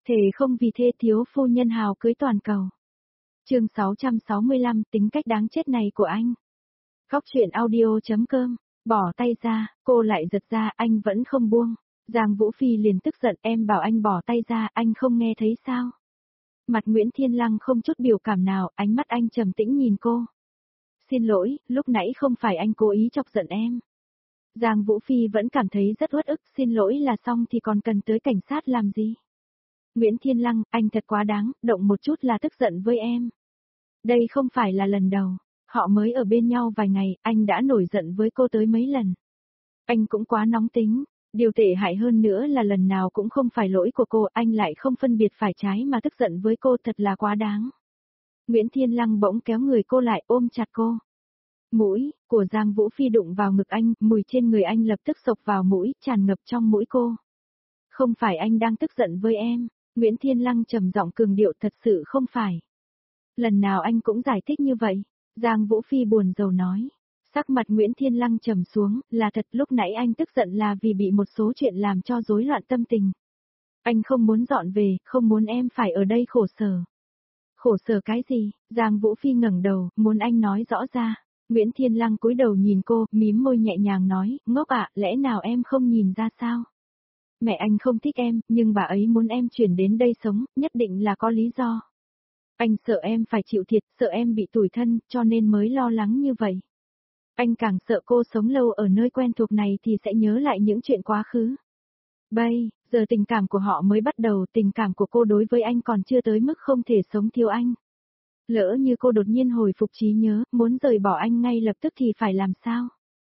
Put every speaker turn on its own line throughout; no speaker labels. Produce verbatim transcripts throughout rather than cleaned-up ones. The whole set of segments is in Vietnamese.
Thề không vì thê thiếu phu nhân hào cưới toàn cầu. Chương sáu trăm sáu mươi lăm, tính cách đáng chết này của anh. Góc truyện audio.com, bỏ tay ra, cô lại giật ra, anh vẫn không buông. Giang Vũ Phi liền tức giận, em bảo anh bỏ tay ra, anh không nghe thấy sao? Mặt Nguyễn Thiên Lăng không chút biểu cảm nào, ánh mắt anh trầm tĩnh nhìn cô. Xin lỗi, lúc nãy không phải anh cố ý chọc giận em. Giang Vũ Phi vẫn cảm thấy rất uất ức, xin lỗi là xong thì còn cần tới cảnh sát làm gì? Nguyễn Thiên Lăng, anh thật quá đáng, động một chút là tức giận với em. Đây không phải là lần đầu, họ mới ở bên nhau vài ngày, anh đã nổi giận với cô tới mấy lần. Anh cũng quá nóng tính, điều tệ hại hơn nữa là lần nào cũng không phải lỗi của cô, anh lại không phân biệt phải trái mà tức giận với cô, thật là quá đáng. Nguyễn Thiên Lăng bỗng kéo người cô lại ôm chặt cô. Mũi của Giang Vũ Phi đụng vào ngực anh, mùi trên người anh lập tức xộc vào mũi, tràn ngập trong mũi cô. Không phải anh đang tức giận với em, Nguyễn Thiên Lăng trầm giọng cường điệu, thật sự không phải. Lần nào anh cũng giải thích như vậy, Giang Vũ Phi buồn rầu nói. Sắc mặt Nguyễn Thiên Lăng trầm xuống, là thật lúc nãy anh tức giận là vì bị một số chuyện làm cho rối loạn tâm tình. Anh không muốn dọn về, không muốn em phải ở đây khổ sở. Khổ sở cái gì? Giang Vũ Phi ngẩng đầu, muốn anh nói rõ ra. Nguyễn Thiên Lăng cúi đầu nhìn cô, mím môi nhẹ nhàng nói, ngốc ạ, lẽ nào em không nhìn ra sao? Mẹ anh không thích em, nhưng bà ấy muốn em chuyển đến đây sống, nhất định là có lý do. Anh sợ em phải chịu thiệt, sợ em bị tủi thân, cho nên mới lo lắng như vậy. Anh càng sợ cô sống lâu ở nơi quen thuộc này thì sẽ nhớ lại những chuyện quá khứ. Bây giờ tình cảm của họ mới bắt đầu, tình cảm của cô đối với anh còn chưa tới mức không thể sống thiếu anh. Lỡ như cô đột nhiên hồi phục trí nhớ, muốn rời bỏ anh ngay lập tức thì phải làm sao?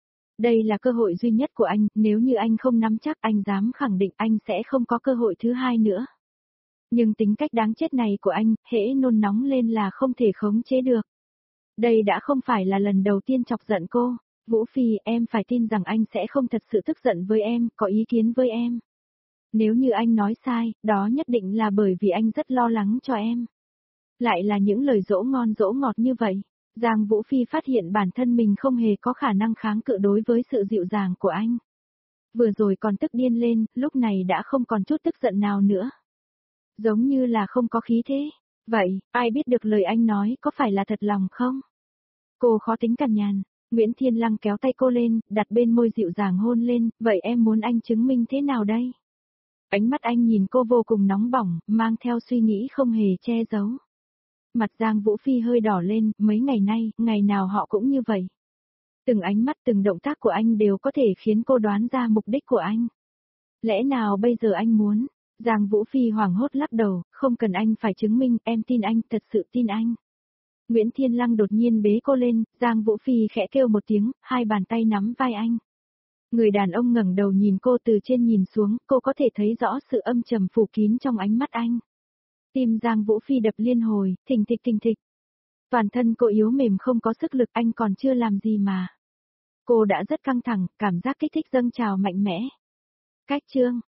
Đây là cơ hội duy nhất của anh, nếu như anh không nắm chắc anh dám khẳng định anh sẽ không có cơ hội thứ hai nữa. Nhưng tính cách đáng chết này của anh, hễ nôn nóng lên là không thể khống chế được. Đây đã không phải là lần đầu tiên chọc giận cô. Vũ Phi, em phải tin rằng anh sẽ không thật sự tức giận với em, có ý kiến với em. Nếu như anh nói sai, đó nhất định là bởi vì anh rất lo lắng cho em. Lại là những lời dỗ ngon dỗ ngọt như vậy. Giang Vũ Phi phát hiện bản thân mình không hề có khả năng kháng cự đối với sự dịu dàng của anh. Vừa rồi còn tức điên lên, lúc này đã không còn chút tức giận nào nữa. Giống như là không có khí thế. Vậy, ai biết được lời anh nói có phải là thật lòng không? Cô khó tính cằn nhằn. Nguyễn Thiên Lăng kéo tay cô lên, đặt bên môi dịu dàng hôn lên, vậy em muốn anh chứng minh thế nào đây? Ánh mắt anh nhìn cô vô cùng nóng bỏng, mang theo suy nghĩ không hề che giấu. Mặt Giang Vũ Phi hơi đỏ lên, mấy ngày nay, ngày nào họ cũng như vậy. Từng ánh mắt từng động tác của anh đều có thể khiến cô đoán ra mục đích của anh. Lẽ nào bây giờ anh muốn? Giang Vũ Phi hoảng hốt lắc đầu, không cần anh phải chứng minh, em tin anh, thật sự tin anh. Nguyễn Thiên Lăng đột nhiên bế cô lên, Giang Vũ Phi khẽ kêu một tiếng, hai bàn tay nắm vai anh. Người đàn ông ngẩng đầu nhìn cô từ trên nhìn xuống, cô có thể thấy rõ sự âm trầm phủ kín trong ánh mắt anh. Tim Giang Vũ Phi đập liên hồi, thình thịch thình thịch. Toàn thân cô yếu mềm không có sức lực, anh còn chưa làm gì mà. Cô đã rất căng thẳng, cảm giác kích thích dâng trào mạnh mẽ. Cách chương